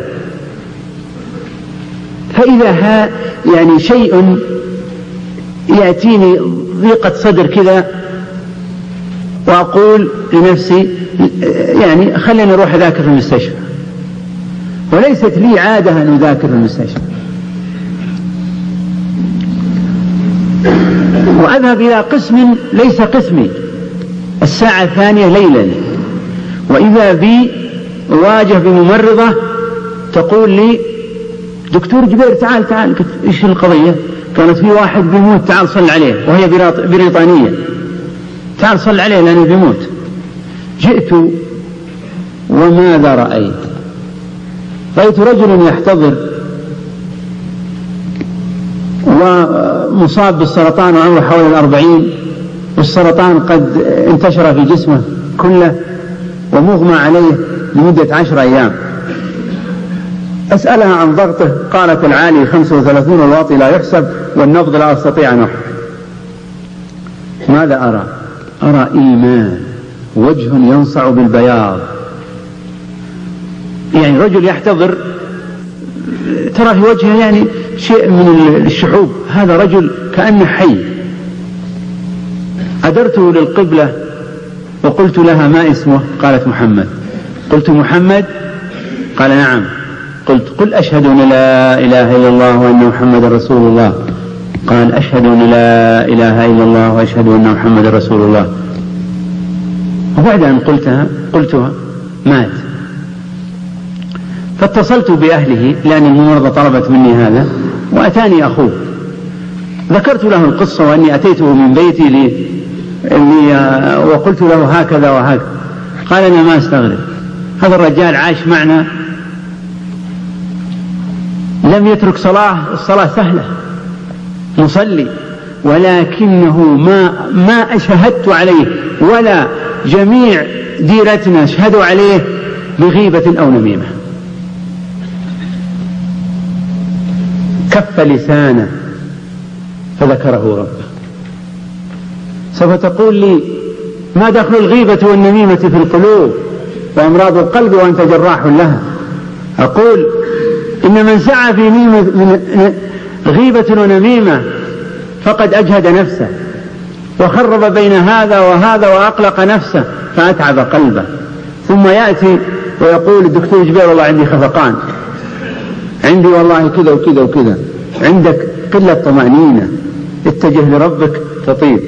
فإذا يعني شيء يأتيني ضيقة صدر كذا، وأقول لنفسي يعني خليني أروح أذاكر في المستشفى، وليست لي عادة أن أذاكر في المستشفى، وأذهب إلى قسم ليس قسمي 2:00 ليلا، وإذا بي أواجه بممرضة تقول لي: دكتور جبير تعال تعال. قلت: إيش القضية؟ كانت في واحد بيموت، تعال صل عليه، وهي بريطانية، تعال صل عليه لأنه بيموت. جئت وماذا رأيت؟ رأيت رجل يحتضر ومصاب بالسرطان وعمره حوالي 40، والسرطان قد انتشر في جسمه كله، ومغمى عليه لمدة 10 أيام. أسألها عن ضغطه، قالت: العالي 35 والواطي لا يحسب والنبض لا أستطيع أن أحسب. ماذا أرى؟ أرى إيمان، وجه ينصع بالبياض، يعني رجل يحتضر ترى في وجهه يعني شيء من الشحوب، هذا رجل كأنه حي. أدرته للقبلة وقلت لها: ما اسمه؟ قالت: محمد. قلت: محمد؟ قال: نعم. قلت: قل أشهد أن لا إله إلا الله وأن محمد رسول الله. قال: أشهد أن لا إله إلا الله وأشهد أن محمد رسول الله. وبعد أن قلتها مات. فاتصلت بأهله لأن الممرضة طلبت مني هذا، وأتاني أخوه. ذكرت له القصة وأني أتيته من بيتي وقلت له هكذا وهكذا. قال: أنا ما أستغرب، هذا الرجال عاش معنا، لم يترك الصلاة سهلة، مصلي، ولكنه ما شهدت عليه ولا جميع ديرتنا شهدوا عليه بغيبة أو نميمة. كف لسانه فذكره ربه. سوف تقول لي: ما دخل الغيبة والنميمة في القلوب وأمراض القلب وأنت جراح لها؟ أقول: إن من سعى في من غيبة ونميمة فقد أجهد نفسه وخرب بين هذا وهذا وأقلق نفسه فأتعب قلبه، ثم يأتي ويقول: الدكتور جبير والله عندي خفقان، عندي والله كذا وكذا وكذا. عندك قلة طمأنينة، اتجه لربك تطيب.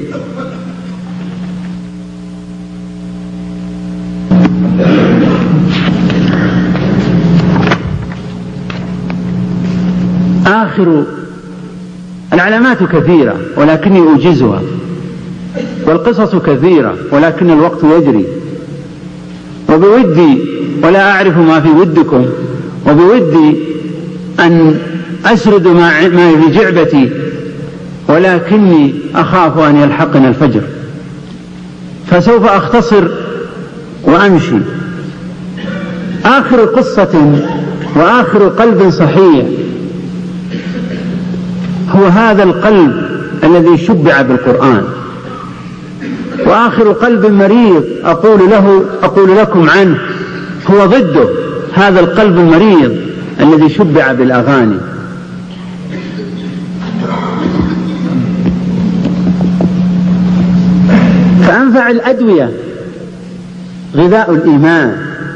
آخر العلامات كثيرة ولكني أوجزها، والقصص كثيرة ولكن الوقت يجري، وبودي ولا أعرف ما في ودكم، وبودي أن أسرد ما في جعبتي، ولكني أخاف أن يلحقنا الفجر، فسوف أختصر وأمشي. آخر قصة وآخر قلب صحيح هو هذا القلب الذي شبع بالقرآن، وآخر قلب مريض أقول لكم عنه هو ضده هذا القلب المريض الذي شبع بالأغاني. فأنفع الأدوية غذاء الإيمان،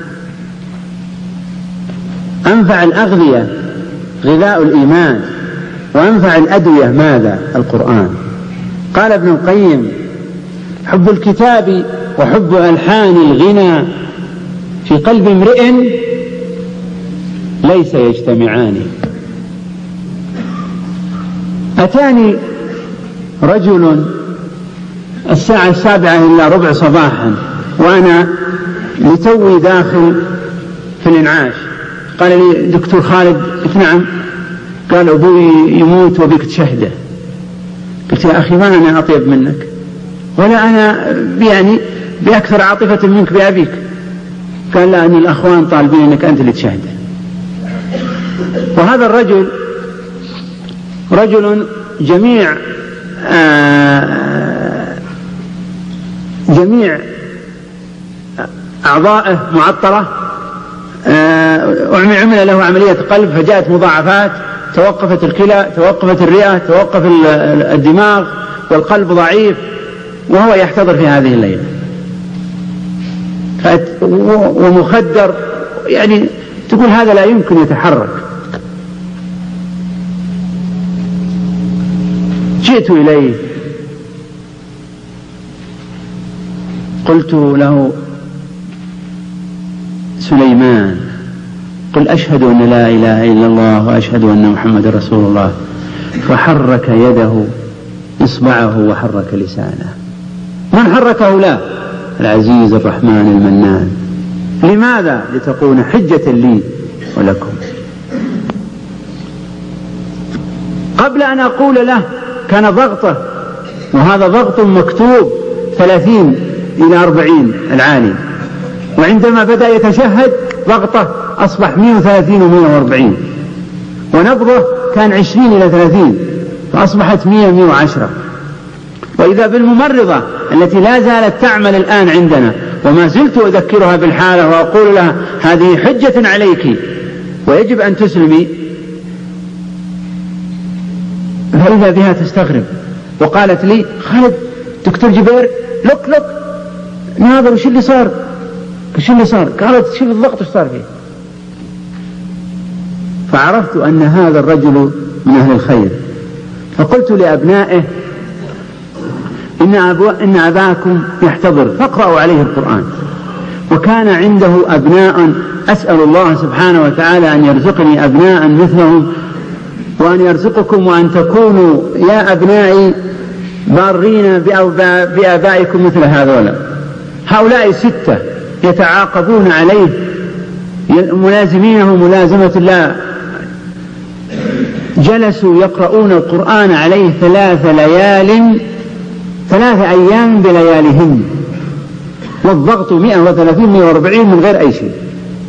أنفع الأغذية غذاء الإيمان، وأنفع الأدوية ماذا؟ القرآن. قال ابن القيم: حب الكتاب وحب ألحان الغنى في قلب امرئ ليس يجتمعان. أتاني رجل الساعة 7:15 صباحا وأنا لتوي داخل في الإنعاش. قال لي: دكتور خالد. قلت: نعم. قال: أبوي يموت وبك تشهده. قلت: يا أخي ما أنا أطيب منك ولا أنا يعني بأكثر عاطفة منك بأبيك. قال: لا، أن الأخوان طالبين أنك أنت اللي تشهده. وهذا الرجل رجل جميع أعضائه معطرة، عمل له عملية قلب فجاءت مضاعفات، توقفت الكلى، توقفت الرئة، توقف الدماغ، والقلب ضعيف، وهو يحتضر في هذه الليلة ومخدر، يعني تقول هذا لا يمكن يتحرك. جئت إليه قلت له: سليمان، قل أشهد أن لا إله إلا الله وأشهد أن محمد رسول الله. فحرك يده إصبعه وحرك لسانه. من حركه؟ لا، العزيز الرحمن المنان. لماذا؟ لتكون حجة لي ولكم. قبل أن أقول له كان ضغطه، وهذا ضغط مكتوب 30 إلى 40 العالي، وعندما بدأ يتشهد ضغطه أصبح 130 و140، ونبضه كان 20 إلى 30 فأصبحت 100-110. وإذا بالممرضة التي لا زالت تعمل الآن عندنا، وما زلت أذكرها بالحالة وأقول لها: هذه حجة عليك ويجب أن تسلمي. فإذا بها تستغرب وقالت لي: خالد، دكتور جبير، لك ناظر وش اللي صار؟ قالت: شوف الضغط وش صار فيه. فعرفت أن هذا الرجل من أهل الخير، فقلت لأبنائه: إن أباكم يحتضر، فاقرأوا عليه القرآن. وكان عنده أبناء، أسأل الله سبحانه وتعالى أن يرزقني أبناء مثلهم، وأن يرزقكم وأن تكونوا يا أبنائي بارين بآبائكم مثل هؤلاء 6 يتعاقبون عليه، ملازمينه ملازمة الله، جلسوا يقرؤون القرآن عليه 3 أيام بلياليهن، والضغط 130-140 من غير أي شيء،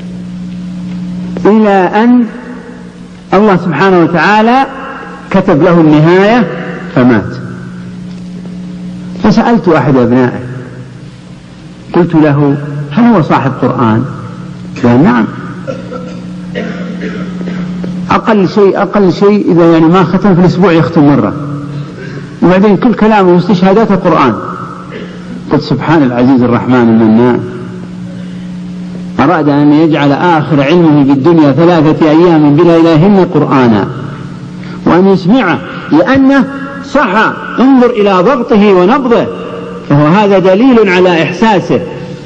إلى أن الله سبحانه وتعالى كتب له النهاية فمات. فسألت أحد أبنائه قلت له: هل هو صاحب قرآن؟ قال: نعم، أقل شيء إذا يعني ما ختم في الأسبوع يختم مرة، وبعدين كل كلامه واستشهادات القرآن. قلت: سبحان العزيز الرحمن المنان، أراد أن يجعل آخر علمه بالدنيا 3 أيام بلياليهن قرآنا، وأن يسمعه، لأنه صح. انظر إلى ضغطه ونبضه، فهو هذا دليل على إحساسه.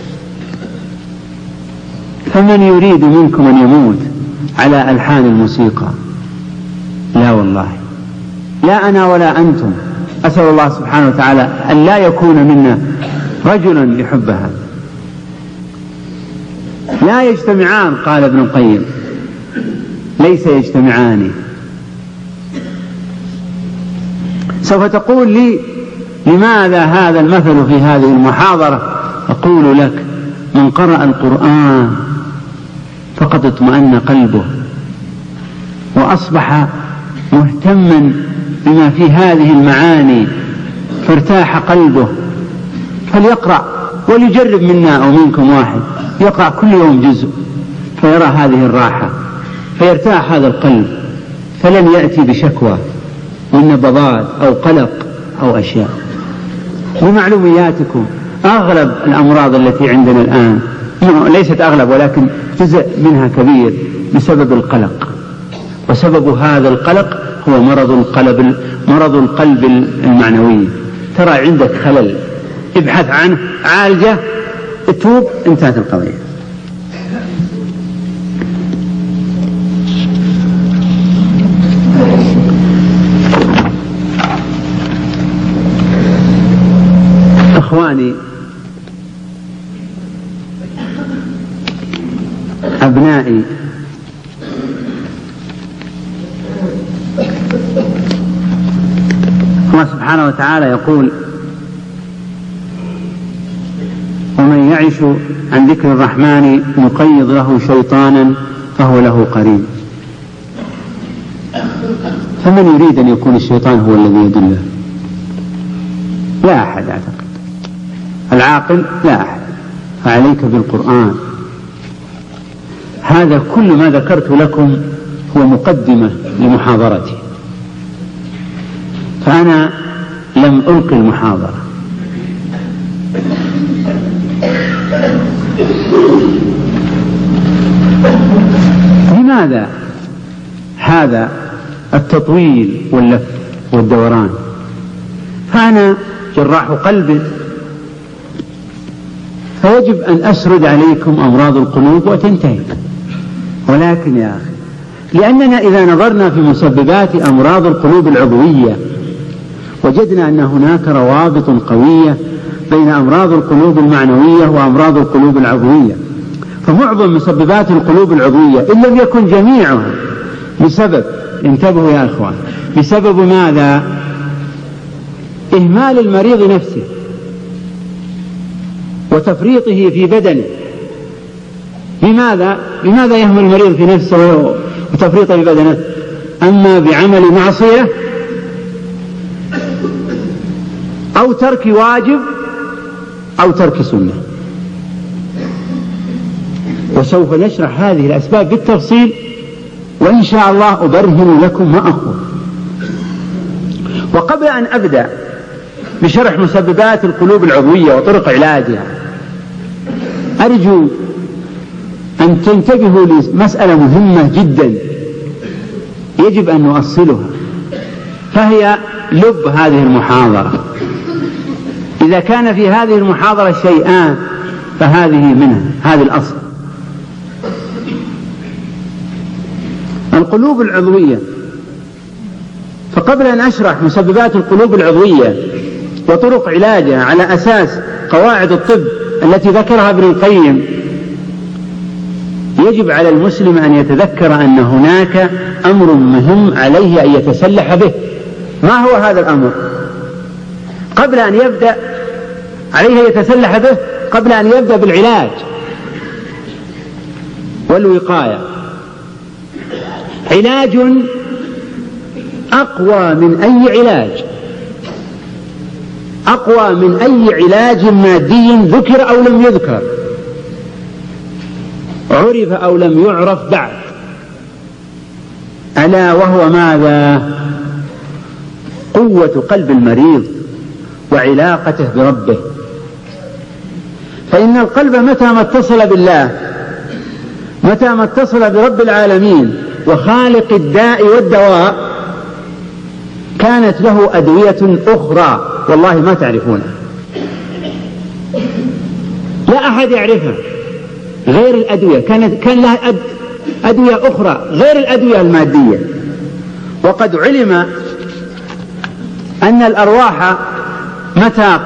فمن يريد منكم أن يموت على ألحان الموسيقى؟ لا والله، لا أنا ولا أنتم. أسأل الله سبحانه وتعالى أن لا يكون منا رجلا يحب هذا. لا يجتمعان، قال ابن القيم، ليس يجتمعان. سوف تقول لي: لماذا هذا المثل في هذه المحاضرة؟ أقول لك: من قرأ القرآن فقد اطمأن قلبه وأصبح مهتما بما في هذه المعاني، فارتاح قلبه، فليقرأ، وليجرب منا أو منكم واحد يقرأ كل يوم جزء، فيرى هذه الراحة، فيرتاح هذا القلب، فلن يأتي بشكوى من نبضات أو قلق أو أشياء. بمعلومياتكم، أغلب الأمراض التي عندنا الآن، ليست أغلب ولكن جزء منها كبير بسبب القلق، وسبب هذا القلق هو مرض القلب المعنوي. ترى عندك خلل، ابحث عنه، عالجه، اتوب، انتهت القضية. إخواني، أبنائي، الله سبحانه وتعالى يقول: ومن يعش عن ذكر الرحمن نقيض له شيطانا فهو له قرين. فمن يريد أن يكون الشيطان هو الذي يدله؟ لا أحد أعتقد، العاقل لا أحد. فعليك بالقرآن. هذا كل ما ذكرت لكم هو مقدمة لمحاضرتي، فأنا لم ألقي المحاضرة. لماذا هذا التطويل واللف والدوران؟ فأنا جراح قلب، فيجب أن أسرد عليكم أمراض القلوب وتنتهي. ولكن يا أخي، لأننا إذا نظرنا في مسببات أمراض القلوب العضوية وجدنا أن هناك روابط قوية بين أمراض القلوب المعنوية وأمراض القلوب العضوية. فمعظم مسببات القلوب العضوية إن لم يكن جميعها بسبب، انتبهوا يا أخوان، بسبب ماذا؟ إهمال المريض نفسه وتفريطه في بدنه. بماذا يهمل المريض في نفسه وتفريطه في بدنه؟ أما بعمل معصية أو ترك واجب أو ترك سنة. وسوف نشرح هذه الأسباب بالتفصيل، وإن شاء الله أبرهن لكم ما أقول. وقبل أن أبدأ بشرح مسببات القلوب العضوية وطرق علاجها، أرجو أن تنتبهوا لمسألة مهمة جدا يجب أن نؤصلها، فهي لب هذه المحاضرة. إذا كان في هذه المحاضرة شيئان فهذه منها، هذه الأصل. القلوب العضوية، فقبل أن أشرح مسببات القلوب العضوية وطرق علاجها على أساس قواعد الطب التي ذكرها ابن القيم، يجب على المسلم أن يتذكر أن هناك أمر مهم عليه أن يتسلح به. ما هو هذا الأمر؟ قبل أن يبدأ عليه يتسلح به، قبل أن يبدأ بالعلاج والوقاية، علاج أقوى من أي علاج، أقوى من أي علاج مادي ذكر أو لم يذكر، عرف أو لم يعرف بعد، ألا وهو ماذا؟ قوة قلب المريض وعلاقته بربه. فإن القلب متى ما اتصل بالله، متى ما اتصل برب العالمين وخالق الداء والدواء، كانت له أدوية أخرى والله ما تعرفونها، لا أحد يعرفها غير الأدوية. كان لها أدوية أخرى غير الأدوية المادية. وقد علم أن الأرواح متى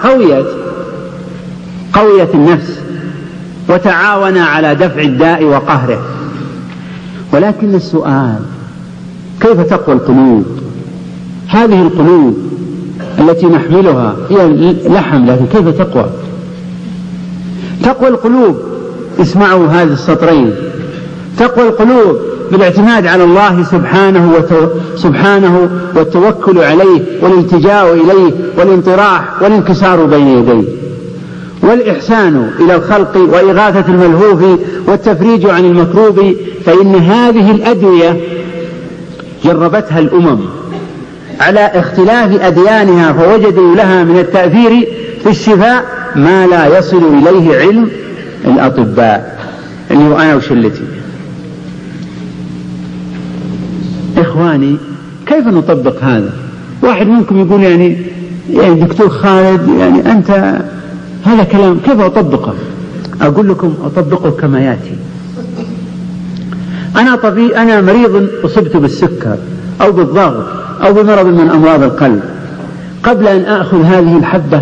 قويت النفس وتعاون على دفع الداء وقهره. ولكن السؤال: كيف تقوى القلوب؟ هذه القلوب التي نحملها هي لحم، لكن كيف تقوى؟ تقوى القلوب، اسمعوا هذه السطرين: تقوى القلوب بالاعتماد على الله سبحانه والتوكل عليه والالتجاء إليه والانطراح والانكسار بين يديه، والإحسان إلى الخلق وإغاثة الملهوف والتفريج عن المكروب. فإن هذه الأدوية جربتها الأمم على اختلاف أديانها، فوجدوا لها من التأثير في الشفاء ما لا يصل إليه علم الأطباء، اللي هو أنا وشلتي. إخواني، كيف نطبق هذا؟ واحد منكم يقول يعني دكتور خالد، يعني أنت هذا كلام كيف أطبقه؟ أقول لكم أطبقه كما يأتي. أنا مريض أصبت بالسكر أو بالضغط أو بمرض من أمراض القلب. قبل أن أخذ هذه الحبة